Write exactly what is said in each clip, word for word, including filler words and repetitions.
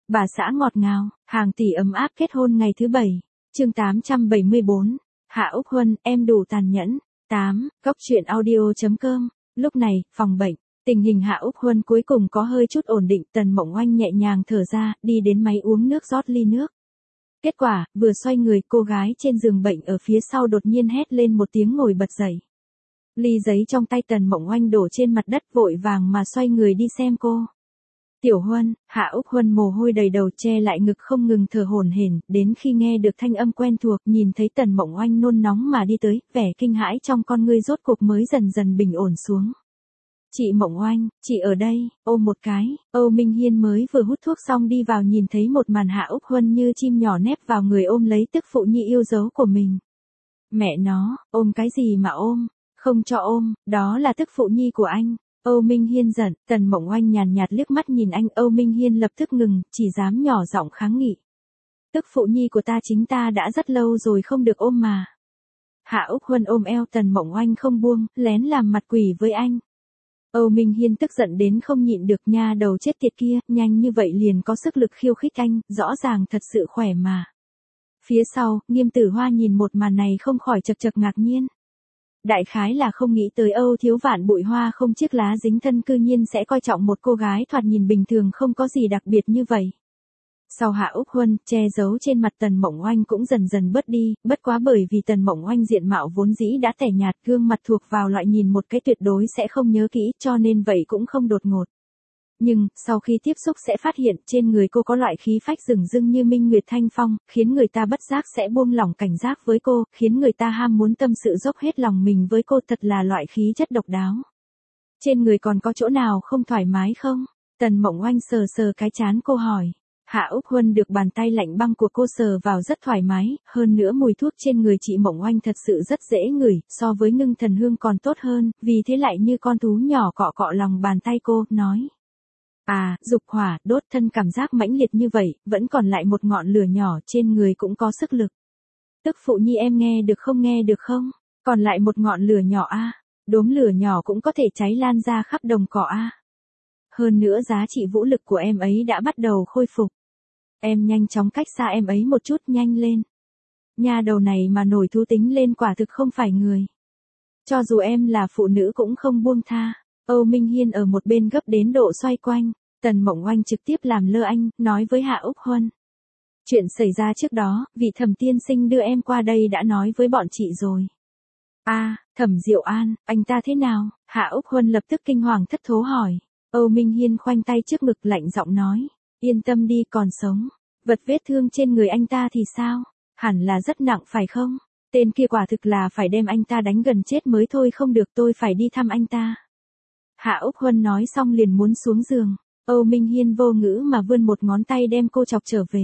Bà xã ngọt ngào, hàng tỷ ấm áp kết hôn ngày thứ bảy. Chương tám trăm bảy mươi bốn. Hạ Úc Huân, em đủ tàn nhẫn. tám. Góc truyện audio chấm com. Lúc này, phòng bệnh, tình hình Hạ Úc Huân cuối cùng có hơi chút ổn định, Tần Mộng Oanh nhẹ nhàng thở ra, đi đến máy uống nước rót ly nước. Kết quả, vừa xoay người, cô gái trên giường bệnh ở phía sau đột nhiên hét lên một tiếng ngồi bật dậy. Ly giấy trong tay Tần Mộng Oanh đổ trên mặt đất, vội vàng mà xoay người đi xem cô. Tiểu Huân. Hạ Úc Huân mồ hôi đầy đầu, che lại ngực không ngừng thở hổn hển, đến khi nghe được thanh âm quen thuộc, nhìn thấy Tần Mộng Oanh nôn nóng mà đi tới, vẻ kinh hãi trong con ngươi rốt cuộc mới dần dần bình ổn xuống. Chị Mộng Oanh, chị ở đây, ôm một cái. Âu Minh Hiên mới vừa hút thuốc xong đi vào, nhìn thấy một màn Hạ Úc Huân như chim nhỏ nép vào người ôm lấy tức phụ nhi yêu dấu của mình. Mẹ nó, ôm cái gì mà ôm, không cho ôm, đó là tức phụ nhi của anh. Âu Minh Hiên giận, Tần Mộng Oanh nhàn nhạt liếc mắt nhìn anh, Âu Minh Hiên lập tức ngừng, chỉ dám nhỏ giọng kháng nghị. Tức phụ nhi của ta chính ta đã rất lâu rồi không được ôm mà. Hạ Úc Huân ôm eo Tần Mộng Oanh không buông, lén làm mặt quỷ với anh. Âu Minh Hiên tức giận đến không nhịn được, nha đầu chết tiệt kia, nhanh như vậy liền có sức lực khiêu khích anh, rõ ràng thật sự khỏe mà. Phía sau, Nghiêm Tử Hoa nhìn một màn này không khỏi chật chật ngạc nhiên. Đại khái là không nghĩ tới Âu Thiếu Vạn bụi hoa không chiếc lá dính thân cư nhiên sẽ coi trọng một cô gái thoạt nhìn bình thường không có gì đặc biệt như vậy. Sau Hạ Úc Huân, che giấu trên mặt Tần Mộng Oanh cũng dần dần bớt đi, bất quá bởi vì Tần Mộng Oanh diện mạo vốn dĩ đã tẻ nhạt, gương mặt thuộc vào loại nhìn một cái tuyệt đối sẽ không nhớ kỹ, cho nên vậy cũng không đột ngột. Nhưng, sau khi tiếp xúc sẽ phát hiện trên người cô có loại khí phách rừng rưng như minh nguyệt thanh phong, khiến người ta bất giác sẽ buông lỏng cảnh giác với cô, khiến người ta ham muốn tâm sự dốc hết lòng mình với cô, thật là loại khí chất độc đáo. Trên người còn có chỗ nào không thoải mái không? Tần Mộng Oanh sờ sờ cái trán cô hỏi. Hạ Úc Huân được bàn tay lạnh băng của cô sờ vào rất thoải mái, hơn nữa mùi thuốc trên người chị Mộng Oanh thật sự rất dễ ngửi, so với Ngưng Thần Hương còn tốt hơn, vì thế lại như con thú nhỏ cọ cọ lòng bàn tay cô, nói. À, dục hỏa, đốt thân cảm giác mãnh liệt như vậy, vẫn còn lại một ngọn lửa nhỏ trên người cũng có sức lực. Tức phụ nhi em nghe được không, nghe được không? Còn lại một ngọn lửa nhỏ a, à? Đốm lửa nhỏ cũng có thể cháy lan ra khắp đồng cỏ a. À? Hơn nữa giá trị vũ lực của em ấy đã bắt đầu khôi phục. Em nhanh chóng cách xa em ấy một chút, nhanh lên. Nha đầu này mà nổi thú tính lên quả thực không phải người. Cho dù em là phụ nữ cũng không buông tha. Âu Minh Hiên ở một bên gấp đến độ xoay quanh. Tần Mộng Oanh trực tiếp làm lơ anh, nói với Hạ Úc Huân. Chuyện xảy ra trước đó, vị Thẩm tiên sinh đưa em qua đây đã nói với bọn chị rồi. A, à, Thẩm Diệu An, anh ta thế nào? Hạ Úc Huân lập tức kinh hoàng thất thố hỏi. Âu Minh Hiên khoanh tay trước ngực lạnh giọng nói. Yên tâm đi, còn sống. Vật vết thương trên người anh ta thì sao? Hẳn là rất nặng phải không? Tên kia quả thực là phải đem anh ta đánh gần chết mới thôi, không được, tôi phải đi thăm anh ta. Hạ Úc Huân nói xong liền muốn xuống giường. Âu Minh Hiên vô ngữ mà vươn một ngón tay đem cô chọc trở về.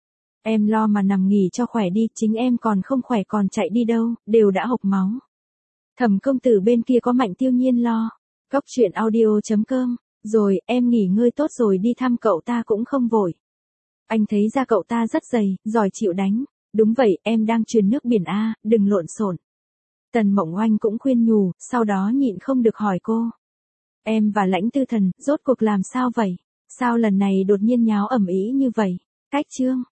Em lo mà nằm nghỉ cho khỏe đi, chính em còn không khỏe còn chạy đi đâu, đều đã hộc máu. Thẩm công tử bên kia có Mạnh Tiêu Nhiên lo. Góc truyện audio chấm com. Rồi, em nghỉ ngơi tốt rồi đi thăm cậu ta cũng không vội. Anh thấy ra cậu ta rất dày, giỏi chịu đánh. Đúng vậy, em đang truyền nước biển A, đừng lộn xộn. Tần Mộng Oanh cũng khuyên nhủ, sau đó nhịn không được hỏi cô. Em và Lãnh Tư Thần, rốt cuộc làm sao vậy? Sao lần này đột nhiên nháo ầm ĩ như vậy? Cách chương.